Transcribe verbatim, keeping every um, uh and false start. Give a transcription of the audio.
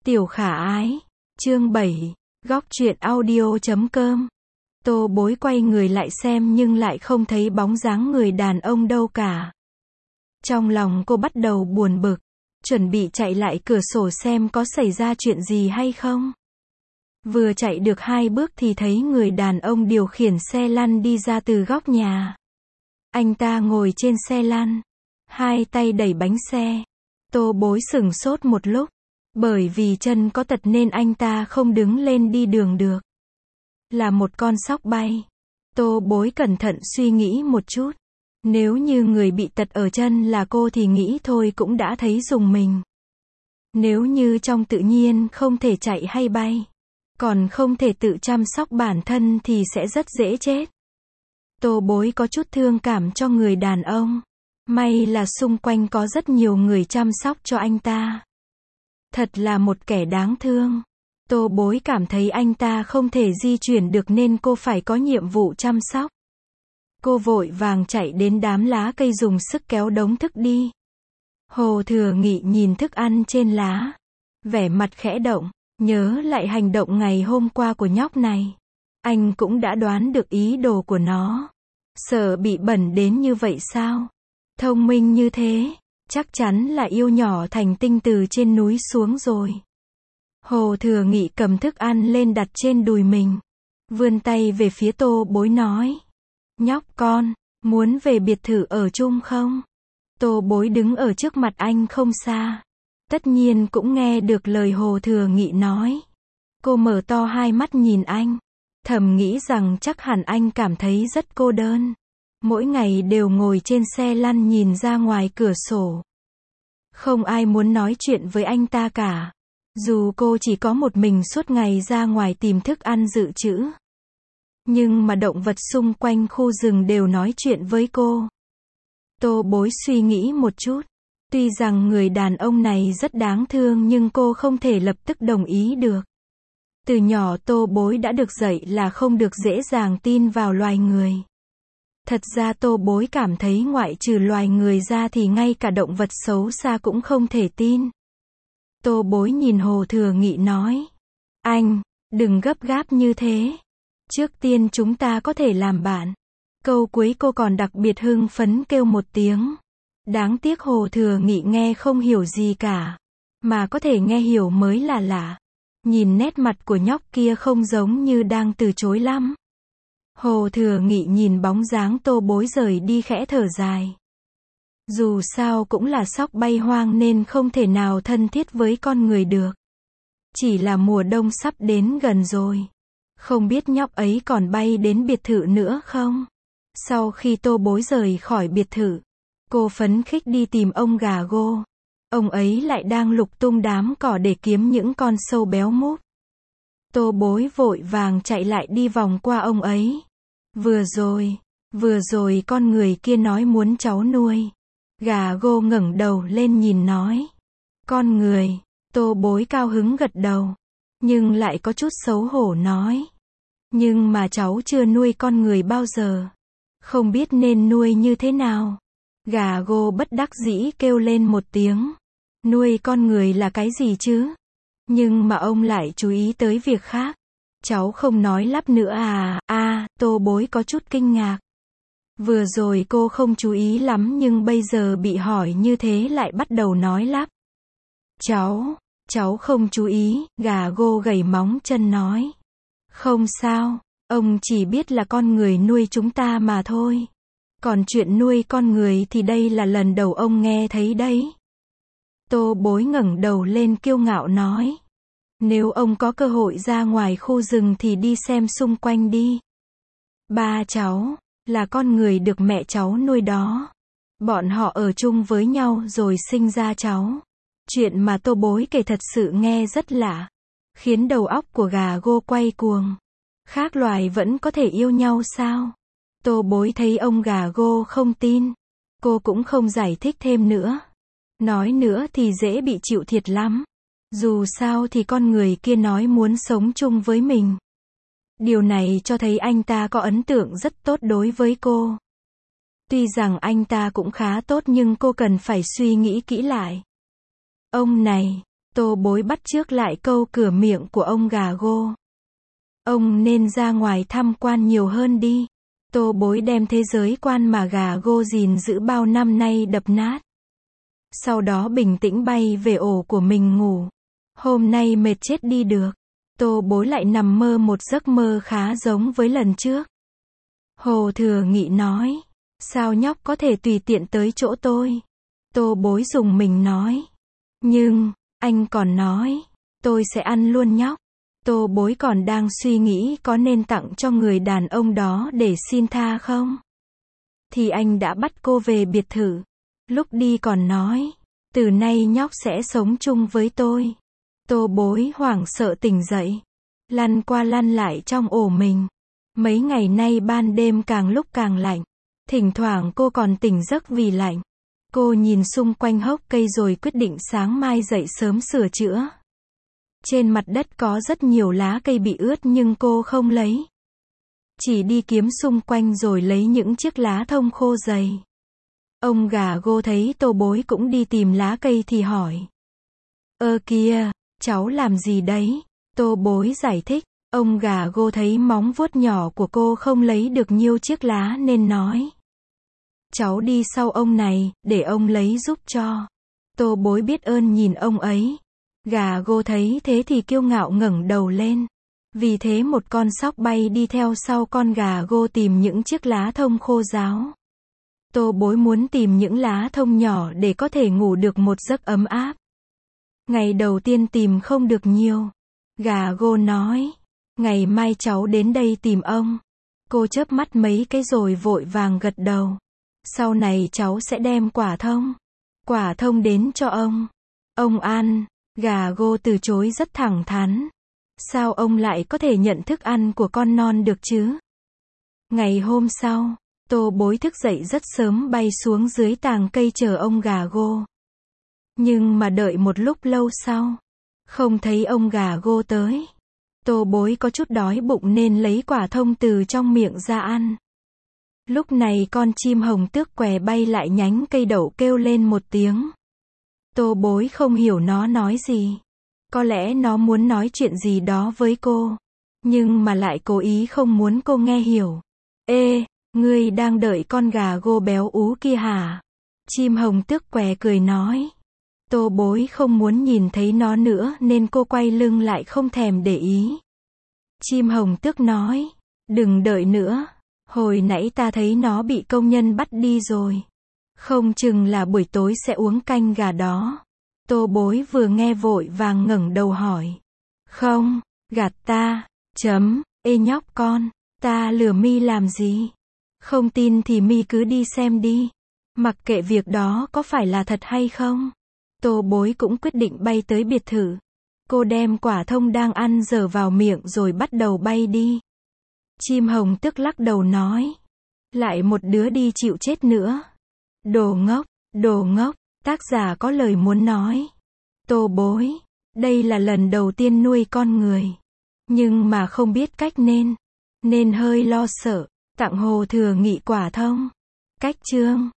Tiểu khả ái, chương bảy, góc truyện audio chấm com. Tô Bối quay người lại xem nhưng lại không thấy bóng dáng người đàn ông đâu cả. Trong lòng cô bắt đầu buồn bực, chuẩn bị chạy lại cửa sổ xem có xảy ra chuyện gì hay không. Vừa chạy được hai bước thì thấy người đàn ông điều khiển xe lăn đi ra từ góc nhà. Anh ta ngồi trên xe lăn, hai tay đẩy bánh xe. Tô Bối sửng sốt một lúc, bởi vì chân có tật nên anh ta không đứng lên đi đường được. Là một con sóc bay. Tô Bối cẩn thận suy nghĩ một chút. Nếu như người bị tật ở chân là cô thì nghĩ thôi cũng đã thấy rùng mình. Nếu như trong tự nhiên không thể chạy hay bay, còn không thể tự chăm sóc bản thân thì sẽ rất dễ chết. Tô Bối có chút thương cảm cho người đàn ông. May là xung quanh có rất nhiều người chăm sóc cho anh ta. Thật là một kẻ đáng thương. Tô Bối cảm thấy anh ta không thể di chuyển được nên cô phải có nhiệm vụ chăm sóc. Cô vội vàng chạy đến đám lá cây dùng sức kéo đống thức đi. Hồ Thừa Nghị nhìn thức ăn trên lá, vẻ mặt khẽ động, nhớ lại hành động ngày hôm qua của nhóc này. Anh cũng đã đoán được ý đồ của nó. Sợ bị bẩn đến như vậy sao? Thông minh như thế, chắc chắn là yêu nhỏ thành tinh từ trên núi xuống rồi. Hồ Thừa Nghị cầm thức ăn lên đặt trên đùi mình, vươn tay về phía Tô Bối nói: Nhóc con, muốn về biệt thự ở chung không? Tô Bối đứng ở trước mặt anh không xa, tất nhiên cũng nghe được lời Hồ Thừa Nghị nói. Cô mở to hai mắt nhìn anh, thầm nghĩ rằng chắc hẳn anh cảm thấy rất cô đơn. Mỗi ngày đều ngồi trên xe lăn nhìn ra ngoài cửa sổ. Không ai muốn nói chuyện với anh ta cả. Dù cô chỉ có một mình suốt ngày ra ngoài tìm thức ăn dự trữ. Nhưng mà động vật xung quanh khu rừng đều nói chuyện với cô. Tô Bối suy nghĩ một chút. Tuy rằng người đàn ông này rất đáng thương nhưng cô không thể lập tức đồng ý được. Từ nhỏ Tô Bối đã được dạy là không được dễ dàng tin vào loài người. Thật ra Tô Bối cảm thấy ngoại trừ loài người ra thì ngay cả động vật xấu xa cũng không thể tin. Tô Bối nhìn Hồ Thừa Nghị nói: Anh, đừng gấp gáp như thế. Trước tiên chúng ta có thể làm bạn. Câu cuối cô còn đặc biệt hưng phấn kêu một tiếng. Đáng tiếc Hồ Thừa Nghị nghe không hiểu gì cả. Mà có thể nghe hiểu mới là lạ. Nhìn nét mặt của nhóc kia không giống như đang từ chối lắm. Hồ Thừa Nghị nhìn bóng dáng Tô Bối rời đi khẽ thở dài. Dù sao cũng là sóc bay hoang nên không thể nào thân thiết với con người được. Chỉ là mùa đông sắp đến gần rồi. Không biết nhóc ấy còn bay đến biệt thự nữa không? Sau khi Tô Bối rời khỏi biệt thự, cô phấn khích đi tìm ông gà gô. Ông ấy lại đang lục tung đám cỏ để kiếm những con sâu béo múp. Tô Bối vội vàng chạy lại đi vòng qua ông ấy. Vừa rồi, vừa rồi con người kia nói muốn cháu nuôi. Gà gô ngẩng đầu lên nhìn nói: Con người. Tô Bối cao hứng gật đầu, nhưng lại có chút xấu hổ nói: Nhưng mà cháu chưa nuôi con người bao giờ, không biết nên nuôi như thế nào. Gà gô bất đắc dĩ kêu lên một tiếng: Nuôi con người là cái gì chứ? Nhưng mà ông lại chú ý tới việc khác. Cháu không nói lắp nữa à? À, Tô Bối có chút kinh ngạc. Vừa rồi cô không chú ý lắm nhưng bây giờ bị hỏi như thế lại bắt đầu nói lắp. Cháu, cháu không chú ý, gà gô gầy móng chân nói. Không sao, ông chỉ biết là con người nuôi chúng ta mà thôi. Còn chuyện nuôi con người thì đây là lần đầu ông nghe thấy đấy. Tô Bối ngẩng đầu lên kiêu ngạo nói: Nếu ông có cơ hội ra ngoài khu rừng thì đi xem xung quanh đi. Ba cháu là con người được mẹ cháu nuôi đó. Bọn họ ở chung với nhau rồi sinh ra cháu. Chuyện mà Tô Bối kể thật sự nghe rất lạ, khiến đầu óc của gà gô quay cuồng. Khác loài vẫn có thể yêu nhau sao? Tô Bối thấy ông gà gô không tin, cô cũng không giải thích thêm nữa. Nói nữa thì dễ bị chịu thiệt lắm. Dù sao thì con người kia nói muốn sống chung với mình. Điều này cho thấy anh ta có ấn tượng rất tốt đối với cô. Tuy rằng anh ta cũng khá tốt nhưng cô cần phải suy nghĩ kỹ lại. Ông này, Tô Bối bắt chước lại câu cửa miệng của ông gà gô. Ông nên ra ngoài tham quan nhiều hơn đi. Tô Bối đem thế giới quan mà gà gô gìn giữ bao năm nay đập nát. Sau đó bình tĩnh bay về ổ của mình ngủ. Hôm nay mệt chết đi được. Tô Bối lại nằm mơ một giấc mơ khá giống với lần trước. Hồ Thừa Nghị nói, sao nhóc có thể tùy tiện tới chỗ tôi? Tô Bối dùng mình nói, nhưng, anh còn nói, tôi sẽ ăn luôn nhóc. Tô Bối còn đang suy nghĩ có nên tặng cho người đàn ông đó để xin tha không? Thì anh đã bắt cô về biệt thự. Lúc đi còn nói, từ nay nhóc sẽ sống chung với tôi. Tô Bối hoảng sợ tỉnh dậy, lăn qua lăn lại trong ổ mình. Mấy ngày nay ban đêm càng lúc càng lạnh. Thỉnh thoảng cô còn tỉnh giấc vì lạnh. Cô nhìn xung quanh hốc cây rồi quyết định sáng mai dậy sớm sửa chữa. Trên mặt đất có rất nhiều lá cây bị ướt nhưng cô không lấy. Chỉ đi kiếm xung quanh rồi lấy những chiếc lá thông khô dày. Ông gà gô thấy Tô Bối cũng đi tìm lá cây thì hỏi. Ơ kìa, cháu làm gì đấy? Tô Bối giải thích. Ông gà gô thấy móng vuốt nhỏ của cô không lấy được nhiều chiếc lá nên nói. Cháu đi sau ông này, để ông lấy giúp cho. Tô Bối biết ơn nhìn ông ấy. Gà gô thấy thế thì kiêu ngạo ngẩng đầu lên. Vì thế một con sóc bay đi theo sau con gà gô tìm những chiếc lá thông khô ráo. Tô Bối muốn tìm những lá thông nhỏ để có thể ngủ được một giấc ấm áp. Ngày đầu tiên tìm không được nhiều. Gà gô nói, ngày mai cháu đến đây tìm ông. Cô chớp mắt mấy cái rồi vội vàng gật đầu. Sau này cháu sẽ đem quả thông. Quả thông đến cho ông. Ông ăn. Gà gô từ chối rất thẳng thắn. Sao ông lại có thể nhận thức ăn của con non được chứ? Ngày hôm sau, Tô Bối thức dậy rất sớm bay xuống dưới tàng cây chờ ông gà gô. Nhưng mà đợi một lúc lâu sau, không thấy ông gà gô tới. Tô Bối có chút đói bụng nên lấy quả thông từ trong miệng ra ăn. Lúc này con chim hồng tước què bay lại nhánh cây đậu kêu lên một tiếng. Tô Bối không hiểu nó nói gì. Có lẽ nó muốn nói chuyện gì đó với cô. Nhưng mà lại cố ý không muốn cô nghe hiểu. Ê, ngươi đang đợi con gà gô béo ú kia hả? Chim hồng tước què cười nói. Tô Bối không muốn nhìn thấy nó nữa nên cô quay lưng lại không thèm để ý. Chim hồng tước nói. Đừng đợi nữa. Hồi nãy ta thấy nó bị công nhân bắt đi rồi. Không chừng là buổi tối sẽ uống canh gà đó. Tô Bối vừa nghe vội vàng ngẩng đầu hỏi. Không, gạt ta, chấm, ê nhóc con, ta lừa mi làm gì? Không tin thì mi cứ đi xem đi. Mặc kệ việc đó có phải là thật hay không. Tô Bối cũng quyết định bay tới biệt thự. Cô đem quả thông đang ăn dở vào miệng rồi bắt đầu bay đi. Chim hồng tức lắc đầu nói. Lại một đứa đi chịu chết nữa. Đồ ngốc, đồ ngốc, tác giả có lời muốn nói. Tô Bối, đây là lần đầu tiên nuôi con người. Nhưng mà không biết cách nên. Nên hơi lo sợ, tặng Hồ Thừa Nghị quả thông. Cách chương